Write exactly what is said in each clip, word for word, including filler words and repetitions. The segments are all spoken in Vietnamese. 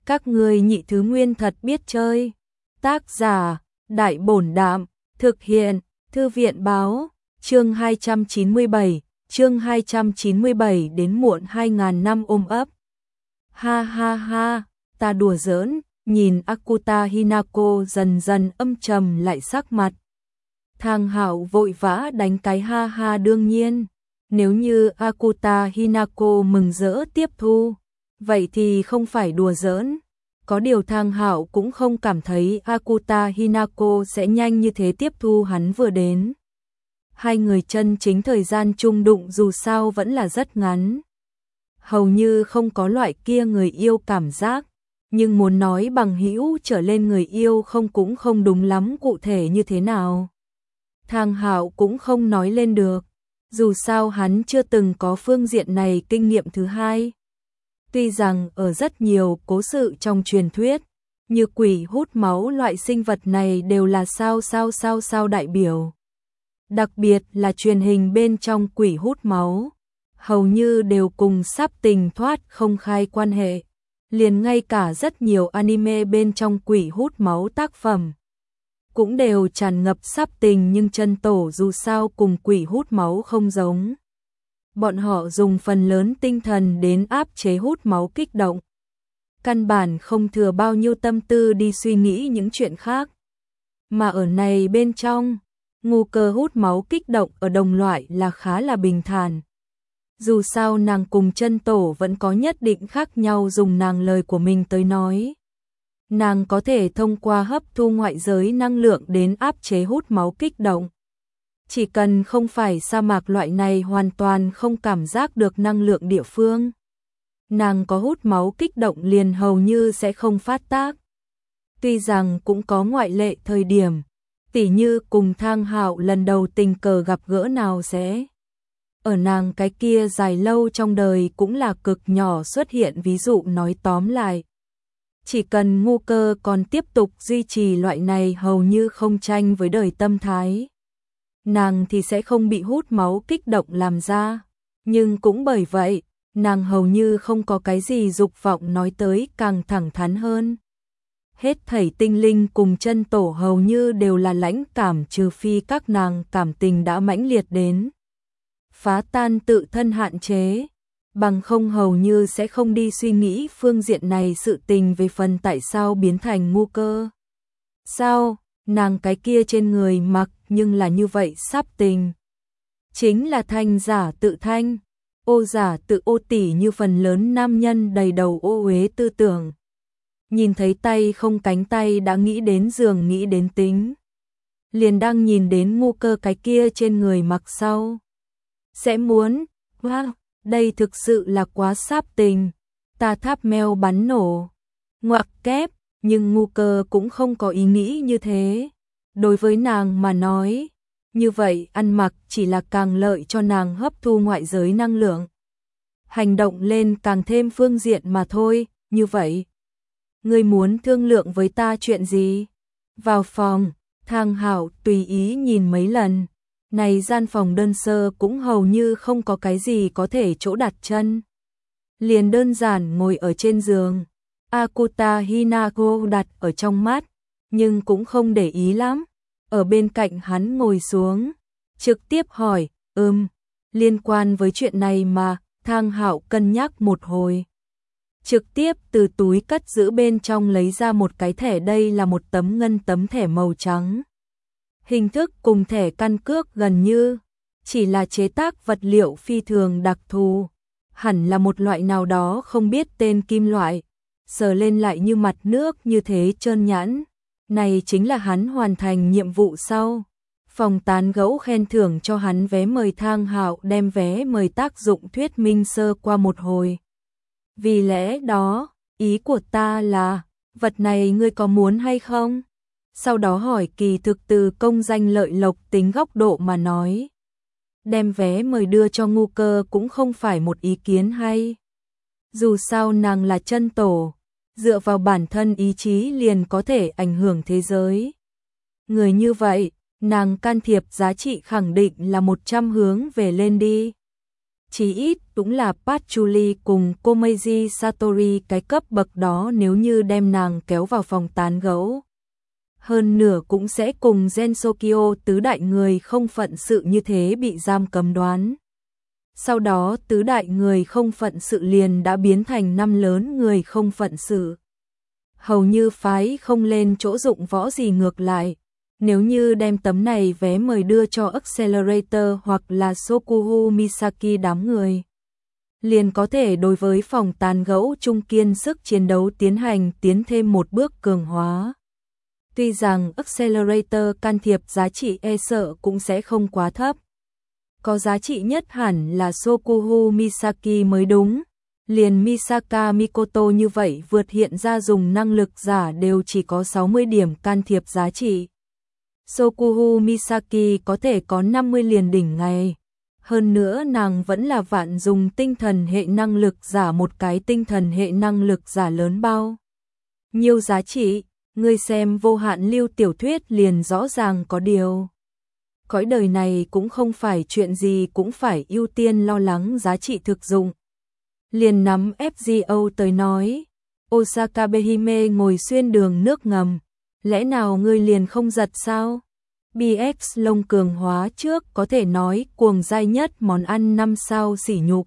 Các ngươi nhị thứ nguyên thật biết chơi. Tác giả, Đại Bổn Đạm, thực hiện, Thư viện Báo, chương hai trăm chín mươi bảy, chương hai trăm chín mươi bảy đến muộn hai nghìn năm ôm ấp. Ha ha ha, ta đùa giỡn, nhìn Akuta Hinako dần dần âm trầm lại sắc mặt. Thang Hạo vội vã đánh cái ha ha đương nhiên, nếu như Akuta Hinako mừng rỡ tiếp thu, vậy thì không phải đùa giỡn. Có điều Thang Hạo cũng không cảm thấy Akuta Hinako sẽ nhanh như thế tiếp thu hắn vừa đến. Hai người chân chính thời gian chung đụng dù sao vẫn là rất ngắn. Hầu như không có loại kia người yêu cảm giác, nhưng muốn nói bằng hữu trở lên người yêu không cũng không đúng lắm cụ thể như thế nào. Thang Hạo cũng không nói lên được, dù sao hắn chưa từng có phương diện này kinh nghiệm thứ hai. Tuy rằng ở rất nhiều cố sự trong truyền thuyết, như quỷ hút máu loại sinh vật này đều là sao sao sao sao đại biểu. Đặc biệt là truyền hình bên trong quỷ hút máu, hầu như đều cùng sắp tình thoát không khai quan hệ. Liền ngay cả rất nhiều anime bên trong quỷ hút máu tác phẩm cũng đều tràn ngập sắp tình, nhưng chân tổ dù sao cùng quỷ hút máu không giống. Bọn họ dùng phần lớn tinh thần đến áp chế hút máu kích động. Căn bản không thừa bao nhiêu tâm tư đi suy nghĩ những chuyện khác. Mà ở này bên trong, ngu cơ hút máu kích động ở đồng loại là khá là bình thản. Dù sao nàng cùng chân tổ vẫn có nhất định khác nhau, dùng nàng lời của mình tới nói. Nàng có thể thông qua hấp thu ngoại giới năng lượng đến áp chế hút máu kích động. Chỉ cần không phải sa mạc loại này hoàn toàn không cảm giác được năng lượng địa phương, nàng có hút máu kích động liền hầu như sẽ không phát tác. Tuy rằng cũng có ngoại lệ thời điểm, tỉ như cùng Thang Hạo lần đầu tình cờ gặp gỡ nào sẽ. Ở nàng cái kia dài lâu trong đời cũng là cực nhỏ xuất hiện ví dụ. Nói tóm lại, chỉ cần ngu cơ còn tiếp tục duy trì loại này hầu như không tranh với đời tâm thái, nàng thì sẽ không bị hút máu kích động làm ra. Nhưng cũng bởi vậy, nàng hầu như không có cái gì dục vọng nói tới càng thẳng thắn hơn. Hết thảy tinh linh cùng chân tổ hầu như đều là lãnh cảm, trừ phi các nàng cảm tình đã mãnh liệt đến phá tan tự thân hạn chế, bằng không hầu như sẽ không đi suy nghĩ phương diện này sự tình. Về phần tại sao biến thành ngu cơ, sao nàng cái kia trên người mặc nhưng là như vậy sắp tình, chính là thanh giả tự thanh, ô giả tự ô tỉ như phần lớn nam nhân đầy đầu ô uế tư tưởng. Nhìn thấy tay không cánh tay đã nghĩ đến giường, nghĩ đến tính. Liền đang nhìn đến ngu cơ cái kia trên người mặc sau, sẽ muốn, wow, đây thực sự là quá sáp tình, ta tháp meo bắn nổ, ngoặc kép. Nhưng ngu cơ cũng không có ý nghĩ như thế. Đối với nàng mà nói, như vậy ăn mặc chỉ là càng lợi cho nàng hấp thu ngoại giới năng lượng, hành động lên càng thêm phương diện mà thôi. Như vậy, ngươi muốn thương lượng với ta chuyện gì? Vào phòng, Thang Hạo tùy ý nhìn mấy lần. Này gian phòng đơn sơ cũng hầu như không có cái gì có thể chỗ đặt chân. Liền đơn giản ngồi ở trên giường. Akuta Hinako đặt ở trong mắt, nhưng cũng không để ý lắm. Ở bên cạnh hắn ngồi xuống, trực tiếp hỏi, ừm, liên quan với chuyện này mà. Thang Hạo cân nhắc một hồi, trực tiếp từ túi cất giữ bên trong lấy ra một cái thẻ. Đây là một tấm ngân tấm thẻ màu trắng. Hình thức cùng thẻ căn cước gần như, chỉ là chế tác vật liệu phi thường đặc thù, hẳn là một loại nào đó không biết tên kim loại, sờ lên lại như mặt nước như thế trơn nhẵn. Này chính là hắn hoàn thành nhiệm vụ sau phòng tán gẫu khen thưởng cho hắn vé mời. Thang Hạo đem vé mời tác dụng thuyết minh sơ qua một hồi. Vì lẽ đó, ý của ta là, vật này ngươi có muốn hay không? Sau đó hỏi kỳ thực từ công danh lợi lộc tính góc độ mà nói, đem vé mời đưa cho ngu cơ cũng không phải một ý kiến hay. Dù sao nàng là chân tổ, dựa vào bản thân ý chí liền có thể ảnh hưởng thế giới. Người như vậy, nàng can thiệp giá trị khẳng định là một trăm hướng về lên đi. Chí ít cũng là Patchouli cùng Komeiji Satori cái cấp bậc đó nếu như đem nàng kéo vào phòng tán gẫu. Hơn nửa cũng sẽ cùng Gensokyo tứ đại người không phận sự như thế bị giam cấm đoán. Sau đó tứ đại người không phận sự liền đã biến thành năm lớn người không phận sự. Hầu như phái không lên chỗ dụng võ gì ngược lại. Nếu như đem tấm này vé mời đưa cho Accelerator hoặc là Sokuhu Misaki đám người, liền có thể đối với phòng tán gẫu trung kiên sức chiến đấu tiến hành tiến thêm một bước cường hóa. Tuy rằng Accelerator can thiệp giá trị e sợ cũng sẽ không quá thấp. Có giá trị nhất hẳn là Sokuhu Misaki mới đúng. Liền Misaka Mikoto như vậy vượt hiện ra dùng năng lực giả đều chỉ có sáu mươi điểm can thiệp giá trị. Sokuhu Misaki có thể có năm mươi liền đỉnh ngày. Hơn nữa nàng vẫn là vạn dùng tinh thần hệ năng lực giả, một cái tinh thần hệ năng lực giả lớn bao nhiêu giá trị, ngươi xem vô hạn lưu tiểu thuyết liền rõ ràng có điều. Cõi đời này cũng không phải chuyện gì cũng phải ưu tiên lo lắng giá trị thực dụng. Liền nắm ép giê ô tới nói, Osaka Behime ngồi xuyên đường nước ngầm, lẽ nào ngươi liền không giật sao? bê ích lông cường hóa trước có thể nói cuồng dai nhất món ăn năm sao sỉ nhục.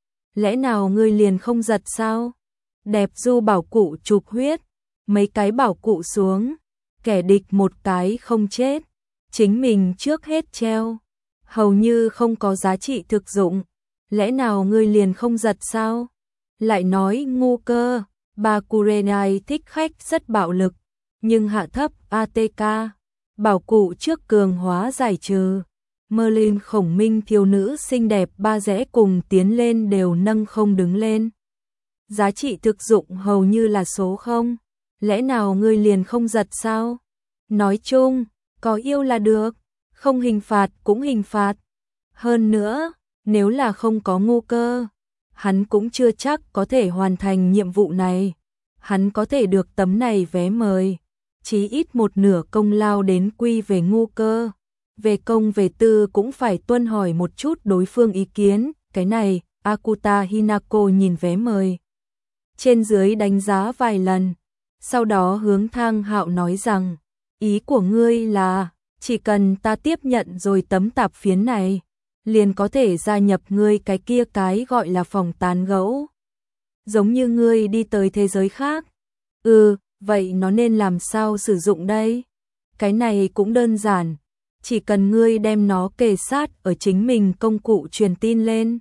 Lẽ nào ngươi liền không giật sao? Đẹp du bảo cụ chụp huyết, mấy cái bảo cụ xuống, kẻ địch một cái không chết, chính mình trước hết treo, hầu như không có giá trị thực dụng. Lẽ nào ngươi liền không giật sao? Lại nói ngu cơ, Bakurenai thích khách rất bạo lực, nhưng hạ thấp a tê ca, bảo cụ trước cường hóa giải trừ. Merlin khổng minh thiếu nữ xinh đẹp ba rẽ cùng tiến lên đều nâng không đứng lên. Giá trị thực dụng hầu như là số không. Lẽ nào ngươi liền không giật sao? Nói chung, có yêu là được, không hình phạt cũng hình phạt. Hơn nữa, nếu là không có ngu cơ, hắn cũng chưa chắc có thể hoàn thành nhiệm vụ này. Hắn có thể được tấm này vé mời, chí ít một nửa công lao đến quy về ngu cơ. Về công về tư cũng phải tuân hỏi một chút đối phương ý kiến. Cái này, Akuta Hinako nhìn vé mời trên dưới đánh giá vài lần, sau đó hướng Thang Hạo nói rằng, ý của ngươi là, chỉ cần ta tiếp nhận rồi tấm tạp phiến này, liền có thể gia nhập ngươi cái kia cái gọi là phòng tán gẫu. Giống như ngươi đi tới thế giới khác. Ừ, vậy nó nên làm sao sử dụng đây? Cái này cũng đơn giản, chỉ cần ngươi đem nó kề sát ở chính mình công cụ truyền tin lên,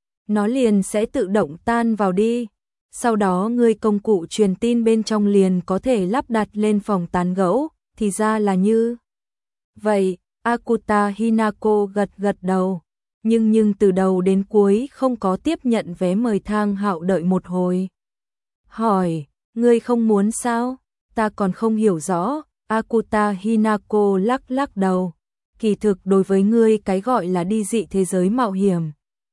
nó liền sẽ tự động tan vào đi. Sau đó ngươi công cụ truyền tin bên trong liền có thể lắp đặt lên phòng tán gẫu, thì ra là như vậy. Akuta Hinako gật gật đầu, nhưng nhưng từ đầu đến cuối không có tiếp nhận vé mời. Thang Hạo đợi một hồi, hỏi, ngươi không muốn sao? Ta còn không hiểu rõ. Akuta Hinako lắc lắc đầu, kỳ thực đối với ngươi cái gọi là đi dị thế giới mạo hiểm,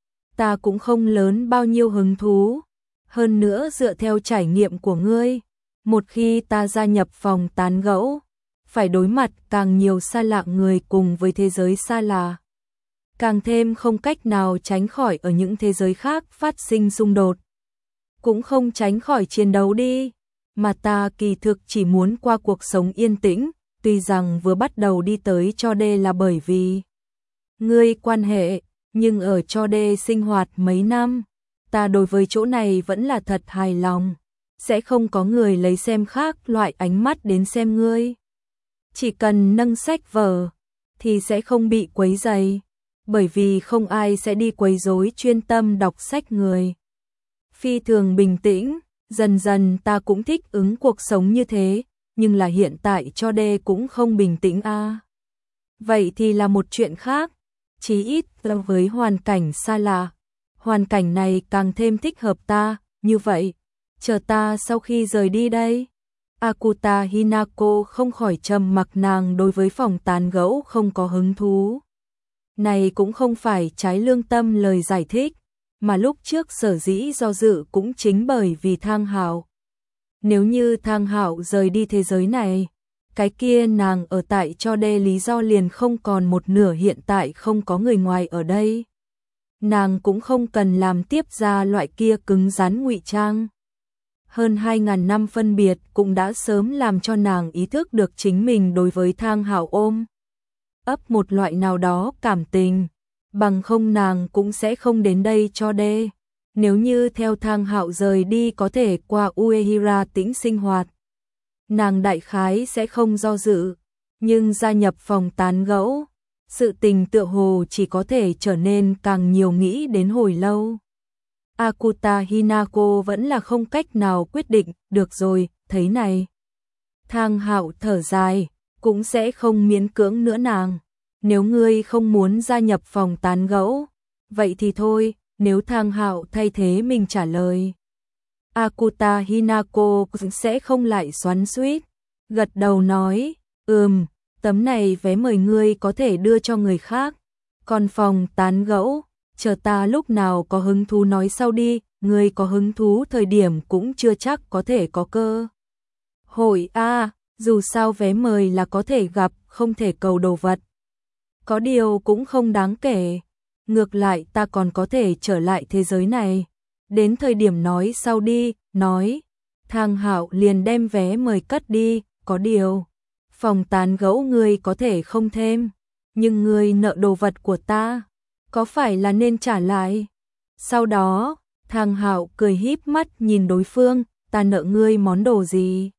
ta cũng không lớn bao nhiêu hứng thú. Hơn nữa dựa theo trải nghiệm của ngươi, một khi ta gia nhập phòng tán gẫu, phải đối mặt càng nhiều xa lạ người cùng với thế giới xa lạ. Càng thêm không cách nào tránh khỏi ở những thế giới khác phát sinh xung đột. Cũng không tránh khỏi chiến đấu đi, mà ta kỳ thực chỉ muốn qua cuộc sống yên tĩnh, tuy rằng vừa bắt đầu đi tới cho đê là bởi vì ngươi quan hệ, nhưng ở cho đê sinh hoạt mấy năm, ta đối với chỗ này vẫn là thật hài lòng, sẽ không có người lấy xem khác loại ánh mắt đến xem ngươi. Chỉ cần nâng sách vở, thì sẽ không bị quấy rầy, bởi vì không ai sẽ đi quấy rối chuyên tâm đọc sách người. Phi thường bình tĩnh, dần dần ta cũng thích ứng cuộc sống như thế, nhưng là hiện tại cho đê cũng không bình tĩnh a. À. Vậy thì là một chuyện khác, chí ít là với hoàn cảnh xa lạ. Hoàn cảnh này càng thêm thích hợp ta, như vậy, chờ ta sau khi rời đi đây. Akuta Hinako không khỏi trầm mặc, nàng đối với phòng tán gẫu không có hứng thú. Này cũng không phải trái lương tâm lời giải thích, mà lúc trước sở dĩ do dự cũng chính bởi vì Thang Hạo. Nếu như Thang Hạo rời đi thế giới này, cái kia nàng ở tại cho đê lý do liền không còn một nửa, hiện tại không có người ngoài ở đây. nàng cũng không cần làm tiếp ra loại kia cứng rắn ngụy trang. Hơn hai ngàn năm phân biệt cũng đã sớm làm cho nàng ý thức được chính mình đối với Thang Hạo ôm ấp một loại nào đó cảm tình, bằng không nàng cũng sẽ không đến đây cho đê. Nếu như theo Thang Hạo rời đi có thể qua Uehira tĩnh sinh hoạt, nàng đại khái sẽ không do dự, nhưng gia nhập phòng tán gẫu, sự tình tựa hồ chỉ có thể trở nên càng nhiều nghĩ đến hồi lâu. Akuta Hinako vẫn là không cách nào quyết định, được rồi, thấy này. Thang Hạo thở dài, cũng sẽ không miễn cưỡng nữa nàng. Nếu ngươi không muốn gia nhập phòng tán gẫu, vậy thì thôi, nếu Thang Hạo thay thế mình trả lời. Akuta Hinako sẽ không lại xoắn xuýt, gật đầu nói, ừm, tấm này vé mời ngươi có thể đưa cho người khác, còn phòng tán gẫu, chờ ta lúc nào có hứng thú nói sau đi, ngươi có hứng thú thời điểm cũng chưa chắc có thể có cơ hội a, dù sao vé mời là có thể gặp, không thể cầu đồ vật. Có điều cũng không đáng kể, ngược lại ta còn có thể trở lại thế giới này. Đến thời điểm nói sau đi, nói. Thang Hạo liền đem vé mời cất đi, có điều. Phòng tán gẫu ngươi có thể không thêm, nhưng ngươi nợ đồ vật của ta, có phải là nên trả lại? Sau đó, Thang Hạo cười híp mắt nhìn đối phương, ta nợ ngươi món đồ gì?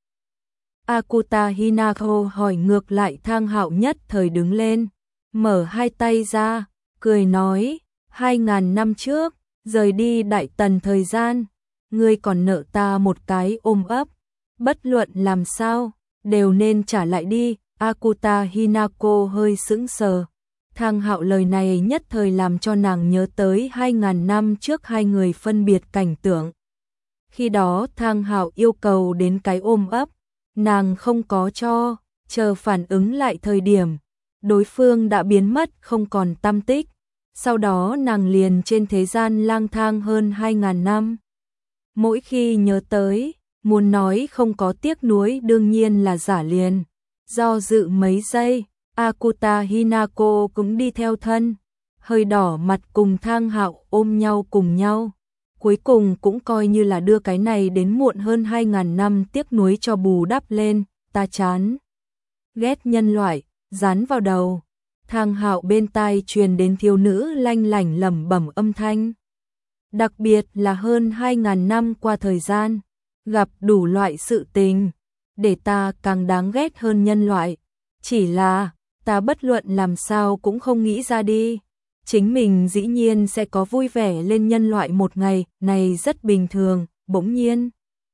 Akuta Hinako hỏi ngược lại. Thang Hạo nhất thời đứng lên, mở hai tay ra, cười nói, hai ngàn năm trước, rời đi Đại Tần thời gian, ngươi còn nợ ta một cái ôm ấp, bất luận làm sao, đều nên trả lại đi. Akuta Hinako hơi sững sờ. Thang Hạo lời này nhất thời làm cho nàng nhớ tới hai ngàn năm trước hai người phân biệt cảnh tượng. Khi đó Thang Hạo yêu cầu đến cái ôm ấp, nàng không có cho, chờ phản ứng lại thời điểm, đối phương đã biến mất không còn tăm tích. Sau đó nàng liền trên thế gian lang thang hơn hai ngàn năm. Mỗi khi nhớ tới, muốn nói không có tiếc nuối đương nhiên là giả liền. Do dự mấy giây, Akuta Hinako cũng đi theo thân, hơi đỏ mặt cùng Thang Hạo ôm nhau cùng nhau. Cuối cùng cũng coi như là đưa cái này đến muộn hơn hai ngàn năm tiếc nuối cho bù đắp lên, ta chán ghét nhân loại, dán vào đầu. Thang Hạo bên tai truyền đến thiếu nữ lanh lảnh lẩm bẩm âm thanh. Đặc biệt là hơn hai ngàn năm qua thời gian, gặp đủ loại sự tình, để ta càng đáng ghét hơn nhân loại. Chỉ là, ta bất luận làm sao cũng không nghĩ ra đi. Chính mình dĩ nhiên sẽ có vui vẻ lên nhân loại một ngày, này rất bình thường, bỗng nhiên.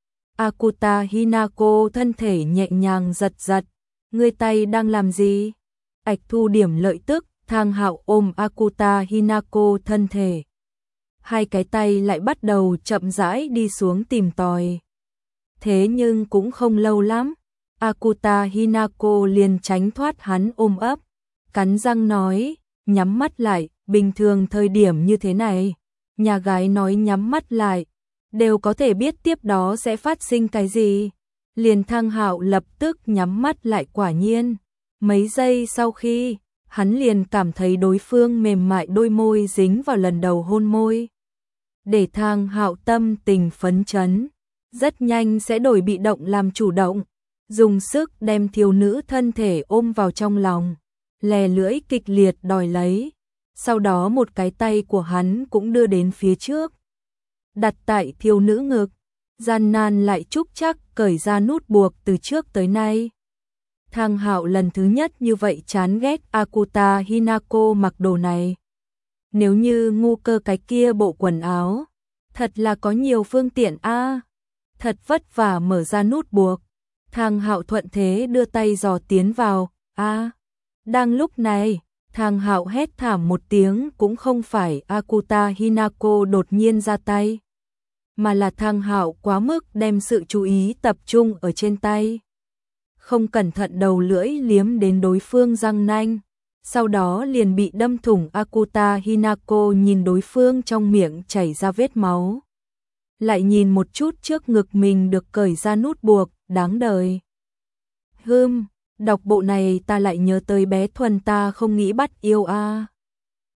Akuta Hinako thân thể nhẹ nhàng giật giật, ngươi tay đang làm gì? Ạch thu điểm lợi tức, Thang Hạo ôm Akuta Hinako thân thể. Hai cái tay lại bắt đầu chậm rãi đi xuống tìm tòi. Thế nhưng cũng không lâu lắm, Akuta Hinako liền tránh thoát hắn ôm ấp, cắn răng nói, nhắm mắt lại, bình thường thời điểm như thế này, nhà gái nói nhắm mắt lại, đều có thể biết tiếp đó sẽ phát sinh cái gì. Liền Thang Hạo lập tức nhắm mắt lại, quả nhiên. Mấy giây sau khi, hắn liền cảm thấy đối phương mềm mại đôi môi dính vào lần đầu hôn môi. Để Thang Hạo tâm tình phấn chấn, rất nhanh sẽ đổi bị động làm chủ động, dùng sức đem thiếu nữ thân thể ôm vào trong lòng, lè lưỡi kịch liệt đòi lấy. Sau đó một cái tay của hắn cũng đưa đến phía trước, đặt tại thiếu nữ ngực, gian nan lại trúc chắc cởi ra nút buộc từ trước tới nay. Thang Hạo lần thứ nhất như vậy chán ghét Akuta Hinako mặc đồ này. Nếu như ngu cơ cái kia bộ quần áo, thật là có nhiều phương tiện a. À, thật vất vả mở ra nút buộc. Thang Hạo thuận thế đưa tay dò tiến vào, a. À, đang lúc này, Thang Hạo hét thảm một tiếng, cũng không phải Akuta Hinako đột nhiên ra tay, mà là Thang Hạo quá mức đem sự chú ý tập trung ở trên tay. Không cẩn thận đầu lưỡi liếm đến đối phương răng nanh, sau đó liền bị đâm thủng. Akuta Hinako nhìn đối phương trong miệng chảy ra vết máu, lại nhìn một chút trước ngực mình được cởi ra nút buộc, đáng đời. Hừm, đọc bộ này ta lại nhớ tới bé Thuần, ta không nghĩ bắt yêu a. À.